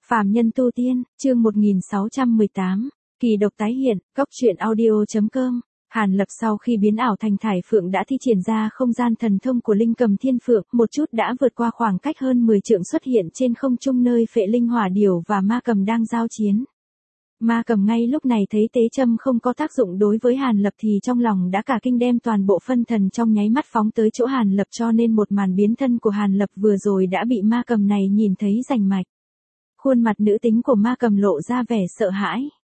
Phàm nhân tu tiên, chương 1618, kỳ độc tái hiện, góc truyện audio.com. Hàn Lập sau khi biến ảo thành thải phượng đã thi triển ra không gian thần thông của linh cầm thiên phượng, một chút đã vượt qua khoảng cách hơn 10 trượng xuất hiện trên không trung nơi phệ linh hỏa điểu và ma cầm đang giao chiến. Ma cầm ngay lúc này thấy tế châm không có tác dụng đối với Hàn Lập thì trong lòng đã cả kinh, đem toàn bộ phân thần trong nháy mắt phóng tới chỗ Hàn Lập, cho nên một màn biến thân của Hàn Lập vừa rồi đã bị ma cầm này nhìn thấy rành mạch. Khuôn mặt nữ tính của ma cầm lộ ra vẻ sợ hãi.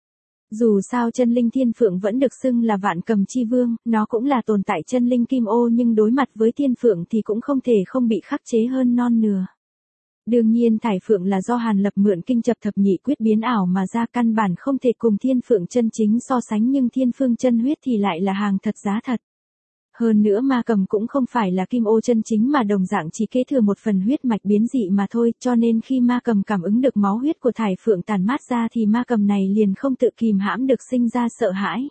Dù sao chân linh thiên phượng vẫn được xưng là vạn cầm chi vương, nó cũng là tồn tại chân linh kim ô, nhưng đối mặt với thiên phượng thì cũng không thể không bị khắc chế hơn non nửa. Đương nhiên thải phượng là do Hàn Lập mượn kinh chập thập nhị quyết biến ảo mà ra, căn bản không thể cùng thiên phượng chân chính so sánh, nhưng thiên phương chân huyết thì lại là hàng thật giá thật. Hơn nữa ma cầm cũng không phải là kim ô chân chính mà đồng dạng chỉ kế thừa một phần huyết mạch biến dị mà thôi, cho nên khi ma cầm cảm ứng được máu huyết của thải phượng tản mát ra thì ma cầm này liền không tự kìm hãm được sinh ra sợ hãi.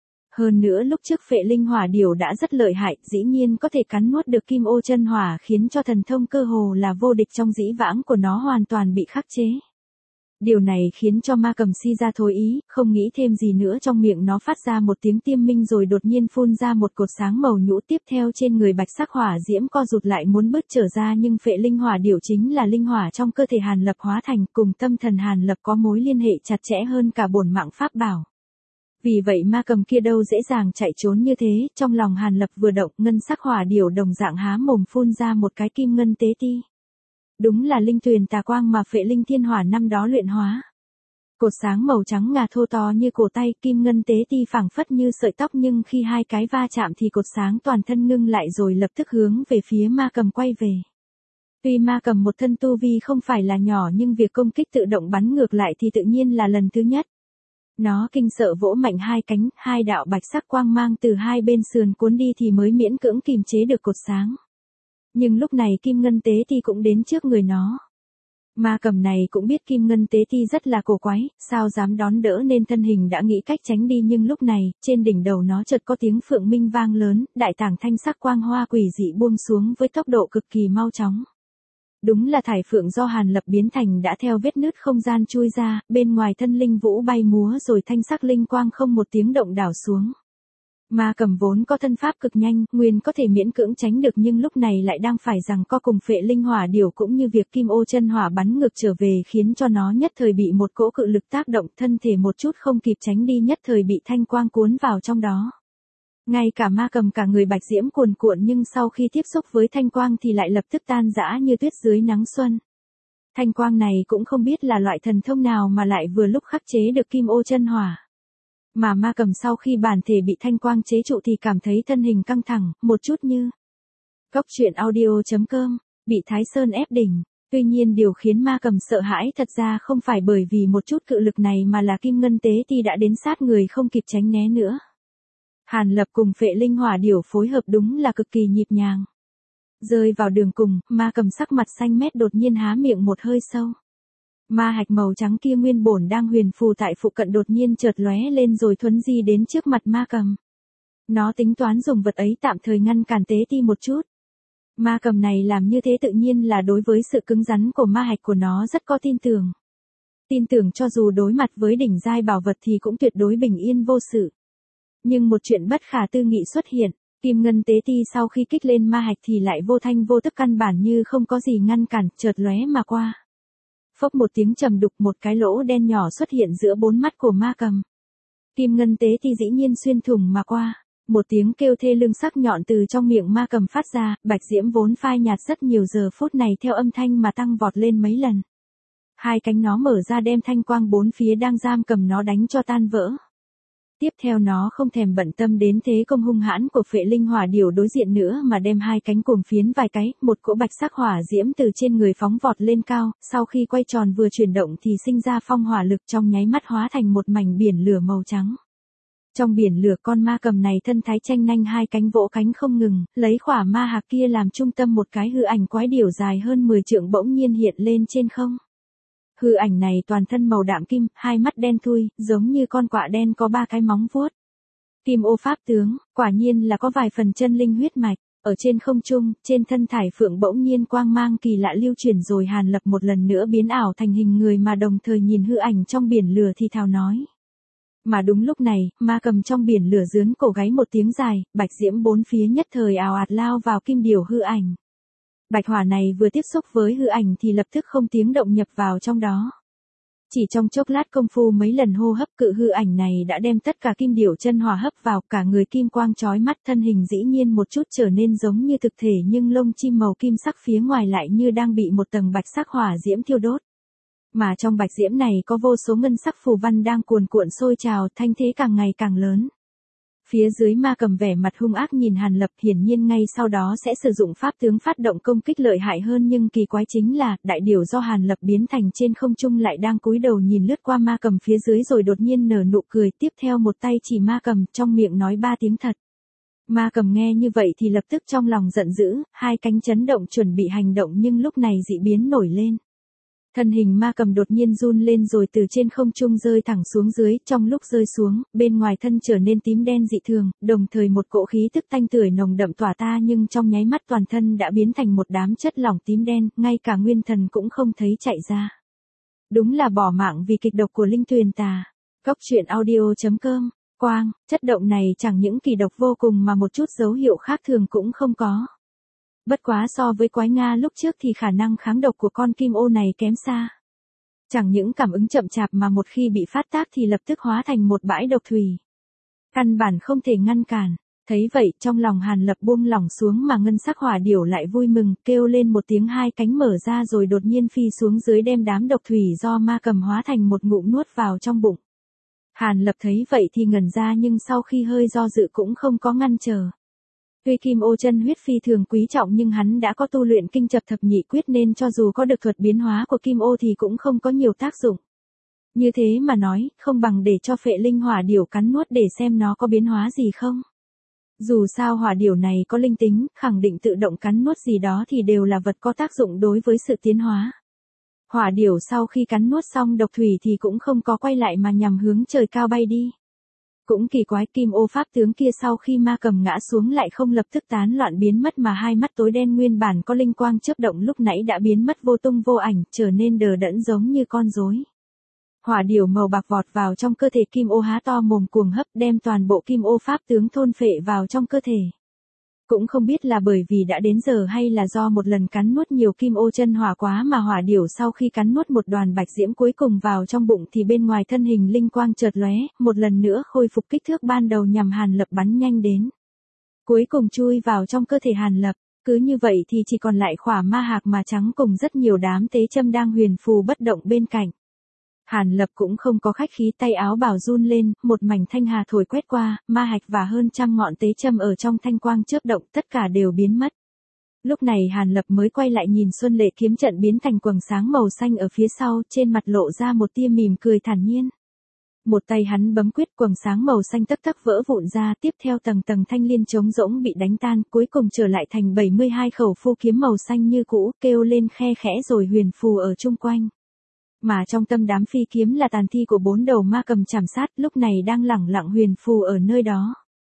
Hơn nữa lúc trước phệ linh hỏa điểu đã rất lợi hại, dĩ nhiên có thể cắn nuốt được kim ô chân hỏa, khiến cho thần thông cơ hồ là vô địch trong dĩ vãng của nó hoàn toàn bị khắc chế. Điều này khiến cho ma cầm si ra thối ý, không nghĩ thêm gì nữa, trong miệng nó phát ra một tiếng tiêm minh rồi đột nhiên phun ra một cột sáng màu nhũ, tiếp theo trên người bạch sắc hỏa diễm co rụt lại muốn bứt trở ra, nhưng phệ linh hỏa điểu chính là linh hỏa trong cơ thể Hàn Lập hóa thành, cùng tâm thần Hàn Lập có mối liên hệ chặt chẽ hơn cả bổn mạng pháp bảo. Vì vậy ma cầm kia đâu dễ dàng chạy trốn như thế, trong lòng Hàn Lập vừa động, ngân sắc hỏa điểu đồng dạng há mồm phun ra một cái kim ngân tế ti. Đúng là linh tuyền tà quang mà phệ linh thiên hỏa năm đó luyện hóa. Cột sáng màu trắng ngà thô to như cổ tay, kim ngân tế ti phảng phất như sợi tóc, nhưng khi hai cái va chạm thì cột sáng toàn thân ngưng lại rồi lập tức hướng về phía ma cầm quay về. Tuy ma cầm một thân tu vi không phải là nhỏ, nhưng việc công kích tự động bắn ngược lại thì tự nhiên là lần thứ nhất. Nó kinh sợ vỗ mạnh hai cánh, hai đạo bạch sắc quang mang từ hai bên sườn cuốn đi thì mới miễn cưỡng kìm chế được cột sáng. Nhưng lúc này kim ngân tế ti cũng đến trước người nó. Ma cầm này cũng biết kim ngân tế ti rất là cổ quái, sao dám đón đỡ, nên thân hình đã nghĩ cách tránh đi, nhưng lúc này, trên đỉnh đầu nó chợt có tiếng phượng minh vang lớn, đại tảng thanh sắc quang hoa quỷ dị buông xuống với tốc độ cực kỳ mau chóng. Đúng là thải phượng do Hàn Lập biến thành đã theo vết nứt không gian chui ra, bên ngoài thân linh vũ bay múa rồi thanh sắc linh quang không một tiếng động đảo xuống. Ma cầm vốn có thân pháp cực nhanh, nguyên có thể miễn cưỡng tránh được, nhưng lúc này lại đang phải giằng co cùng phệ linh hỏa điểu, cũng như việc kim ô chân hỏa bắn ngược trở về khiến cho nó nhất thời bị một cỗ cự lực tác động, thân thể một chút không kịp tránh đi, nhất thời bị thanh quang cuốn vào trong đó. Ngay cả ma cầm cả người bạch diễm cuồn cuộn, nhưng sau khi tiếp xúc với thanh quang thì lại lập tức tan rã như tuyết dưới nắng xuân. Thanh quang này cũng không biết là loại thần thông nào mà lại vừa lúc khắc chế được kim ô chân hỏa. Mà ma cầm sau khi bản thể bị thanh quang chế trụ thì cảm thấy thân hình căng thẳng, một chút như góc truyện audio.com, bị Thái Sơn ép đỉnh. Tuy nhiên điều khiến ma cầm sợ hãi thật ra không phải bởi vì một chút cự lực này, mà là kim ngân tế ti đã đến sát người không kịp tránh né nữa. Hàn Lập cùng phệ linh hỏa điểu phối hợp đúng là cực kỳ nhịp nhàng. Rơi vào đường cùng, ma cầm sắc mặt xanh mét đột nhiên há miệng một hơi sâu. Ma hạch màu trắng kia nguyên bổn đang huyền phù tại phụ cận đột nhiên chợt lóe lên rồi thuấn di đến trước mặt ma cầm. Nó tính toán dùng vật ấy tạm thời ngăn cản tế ti một chút. Ma cầm này làm như thế tự nhiên là đối với sự cứng rắn của ma hạch của nó rất có tin tưởng. Tin tưởng cho dù đối mặt với đỉnh giai bảo vật thì cũng tuyệt đối bình yên vô sự. Nhưng một chuyện bất khả tư nghị xuất hiện, kim ngân tế ti sau khi kích lên ma hạch thì lại vô thanh vô tức, căn bản như không có gì ngăn cản, chợt lóe mà qua. Phốc một tiếng trầm đục, một cái lỗ đen nhỏ xuất hiện giữa bốn mắt của ma cầm. Kim ngân tế ti dĩ nhiên xuyên thủng mà qua. Một tiếng kêu thê lương sắc nhọn từ trong miệng ma cầm phát ra, bạch diễm vốn phai nhạt rất nhiều giờ phút này theo âm thanh mà tăng vọt lên mấy lần. Hai cánh nó mở ra đem thanh quang bốn phía đang giam cầm nó đánh cho tan vỡ. Tiếp theo nó không thèm bận tâm đến thế công hung hãn của phệ linh hỏa điểu đối diện nữa, mà đem hai cánh cuồng phiến vài cái, một cỗ bạch sắc hỏa diễm từ trên người phóng vọt lên cao, sau khi quay tròn vừa chuyển động thì sinh ra phong hỏa lực, trong nháy mắt hóa thành một mảnh biển lửa màu trắng. Trong biển lửa con ma cầm này thân thái tranh nanh hai cánh vỗ cánh không ngừng, lấy khỏa ma hạc kia làm trung tâm, một cái hư ảnh quái điểu dài hơn 10 trượng bỗng nhiên hiện lên trên không. Hư ảnh này toàn thân màu đạm kim, hai mắt đen thui, giống như con quạ đen có ba cái móng vuốt. Kim ô pháp tướng, quả nhiên là có vài phần chân linh huyết mạch. Ở trên không trung, trên thân thải phượng bỗng nhiên quang mang kỳ lạ lưu chuyển rồi Hàn Lập một lần nữa biến ảo thành hình người mà đồng thời nhìn hư ảnh trong biển lửa thì thào nói. Mà đúng lúc này, ma cầm trong biển lửa dướn cổ gáy một tiếng dài, bạch diễm bốn phía nhất thời ào ạt lao vào kim điểu hư ảnh. Bạch hỏa này vừa tiếp xúc với hư ảnh thì lập tức không tiếng động nhập vào trong đó. Chỉ trong chốc lát công phu mấy lần hô hấp cự hư ảnh này đã đem tất cả kim điểu chân hỏa hấp vào, cả người kim quang chói mắt, thân hình dĩ nhiên một chút trở nên giống như thực thể nhưng lông chim màu kim sắc phía ngoài lại như đang bị một tầng bạch sắc hỏa diễm thiêu đốt. Mà trong bạch diễm này có vô số ngân sắc phù văn đang cuồn cuộn sôi trào, thanh thế càng ngày càng lớn. Phía dưới ma cầm vẻ mặt hung ác nhìn Hàn Lập, hiển nhiên ngay sau đó sẽ sử dụng pháp tướng phát động công kích lợi hại hơn, nhưng kỳ quái chính là, đại điểu do Hàn Lập biến thành trên không trung lại đang cúi đầu nhìn lướt qua ma cầm phía dưới rồi đột nhiên nở nụ cười, tiếp theo một tay chỉ ma cầm, trong miệng nói ba tiếng thật. Ma cầm nghe như vậy thì lập tức trong lòng giận dữ, hai cánh chấn động chuẩn bị hành động, nhưng lúc này dị biến nổi lên. Thân hình ma cầm đột nhiên run lên rồi từ trên không trung rơi thẳng xuống dưới, trong lúc rơi xuống, bên ngoài thân trở nên tím đen dị thường, đồng thời một cỗ khí tức tanh tưởi nồng đậm tỏa ta, nhưng trong nháy mắt toàn thân đã biến thành một đám chất lỏng tím đen, ngay cả nguyên thần cũng không thấy chạy ra. Đúng là bỏ mạng vì kịch độc của linh tuyền tà. Cốc truyện audio.com. Quang, chất động này chẳng những kỳ độc vô cùng mà một chút dấu hiệu khác thường cũng không có. Bất quá so với quái Nga lúc trước thì khả năng kháng độc của con kim ô này kém xa. Chẳng những cảm ứng chậm chạp mà một khi bị phát tác thì lập tức hóa thành một bãi độc thủy. Căn bản không thể ngăn cản. Thấy vậy, trong lòng Hàn Lập buông lỏng xuống mà ngân sắc hỏa điểu lại vui mừng, kêu lên một tiếng, hai cánh mở ra rồi đột nhiên phi xuống dưới đem đám độc thủy do ma cầm hóa thành một ngụm nuốt vào trong bụng. Hàn Lập thấy vậy thì ngẩn ra, nhưng sau khi hơi do dự cũng không có ngăn trở. Tuy kim ô chân huyết phi thường quý trọng nhưng hắn đã có tu luyện kinh chập thập nhị quyết nên cho dù có được thuật biến hóa của kim ô thì cũng không có nhiều tác dụng. Như thế mà nói, không bằng để cho phệ linh hỏa điểu cắn nuốt để xem nó có biến hóa gì không. Dù sao hỏa điểu này có linh tính, khẳng định tự động cắn nuốt gì đó thì đều là vật có tác dụng đối với sự tiến hóa. Hỏa điểu sau khi cắn nuốt xong độc thủy thì cũng không có quay lại mà nhằm hướng trời cao bay đi. Cũng kỳ quái, kim ô pháp tướng kia sau khi ma cầm ngã xuống lại không lập tức tán loạn biến mất mà hai mắt tối đen nguyên bản có linh quang chớp động lúc nãy đã biến mất vô tung vô ảnh, trở nên đờ đẫn giống như con rối. Hỏa điểu màu bạc vọt vào trong cơ thể kim ô há to mồm cuồng hấp đem toàn bộ kim ô pháp tướng thôn phệ vào trong cơ thể. Cũng không biết là bởi vì đã đến giờ hay là do một lần cắn nuốt nhiều kim ô chân hỏa quá mà hỏa điểu sau khi cắn nuốt một đoàn bạch diễm cuối cùng vào trong bụng thì bên ngoài thân hình linh quang chợt lóe, một lần nữa khôi phục kích thước ban đầu nhằm Hàn Lập bắn nhanh đến. Cuối cùng chui vào trong cơ thể Hàn Lập, cứ như vậy thì chỉ còn lại khỏa ma hạc mà trắng cùng rất nhiều đám tế châm đang huyền phù bất động bên cạnh. Hàn Lập cũng không có khách khí, tay áo bào run lên, một mảnh thanh hà thổi quét qua, ma hạch và hơn trăm ngọn tế châm ở trong thanh quang chớp động tất cả đều biến mất. Lúc này Hàn Lập mới quay lại nhìn Xuân Lệ kiếm trận biến thành quầng sáng màu xanh ở phía sau, trên mặt lộ ra một tia mỉm cười thản nhiên. Một tay hắn bấm quyết, quầng sáng màu xanh tấp tấp vỡ vụn ra, tiếp theo tầng tầng thanh liên trống rỗng bị đánh tan, cuối cùng trở lại thành 72 khẩu phu kiếm màu xanh như cũ, kêu lên khe khẽ rồi huyền phù ở chung quanh. Mà trong tâm đám phi kiếm là tàn thi của 4 đầu ma cầm chảm sát, lúc này đang lẳng lặng huyền phù ở nơi đó.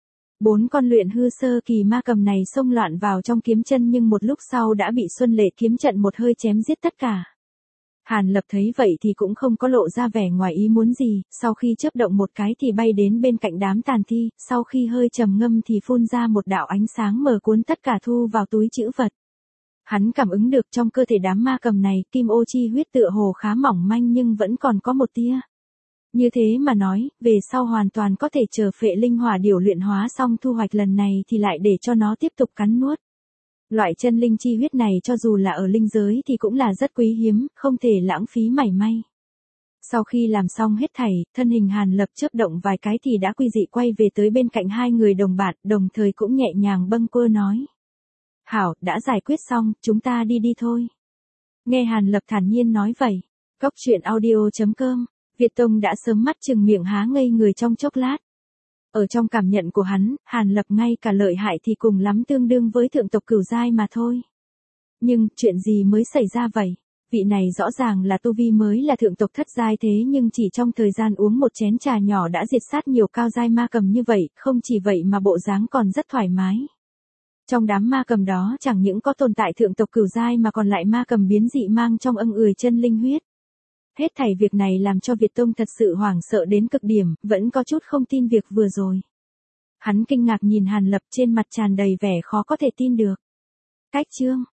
4 con luyện hư sơ kỳ ma cầm này xông loạn vào trong kiếm chân nhưng một lúc sau đã bị Xuân Lệ kiếm trận một hơi chém giết tất cả. Hàn Lập thấy vậy thì cũng không có lộ ra vẻ ngoài ý muốn gì, sau khi chớp động một cái thì bay đến bên cạnh đám tàn thi, sau khi hơi trầm ngâm thì phun ra một đạo ánh sáng mờ cuốn tất cả thu vào túi trữ vật. Hắn cảm ứng được trong cơ thể đám ma cầm này, kim ô chi huyết tựa hồ khá mỏng manh nhưng vẫn còn có một tia. Như thế mà nói, về sau hoàn toàn có thể chờ phệ linh hỏa điểu luyện hóa xong thu hoạch lần này thì lại để cho nó tiếp tục cắn nuốt. Loại chân linh chi huyết này cho dù là ở linh giới thì cũng là rất quý hiếm, không thể lãng phí mảy may. Sau khi làm xong hết thảy, thân hình Hàn Lập chớp động vài cái thì đã quy dị quay về tới bên cạnh hai người đồng bạn, đồng thời cũng nhẹ nhàng bâng quơ nói. Hảo, đã giải quyết xong, chúng ta đi thôi. Nghe Hàn Lập thản nhiên nói vậy. Cốc truyện audio.com. Việt Tông đã sớm mắt trừng miệng há ngây người trong chốc lát. Ở trong cảm nhận của hắn, Hàn Lập ngay cả lợi hại thì cùng lắm tương đương với thượng tộc cửu giai mà thôi. Nhưng, chuyện gì mới xảy ra vậy? Vị này rõ ràng là tu vi mới là thượng tộc thất giai thế nhưng chỉ trong thời gian uống một chén trà nhỏ đã diệt sát nhiều cao giai ma cầm như vậy, không chỉ vậy mà bộ dáng còn rất thoải mái. Trong đám ma cầm đó chẳng những có tồn tại thượng tộc cửu giai mà còn lại ma cầm biến dị mang trong ưng ười chân linh huyết. Hết thảy việc này làm cho Việt Tông thật sự hoảng sợ đến cực điểm, vẫn có chút không tin việc vừa rồi. Hắn kinh ngạc nhìn Hàn Lập trên mặt tràn đầy vẻ khó có thể tin được. Cách chương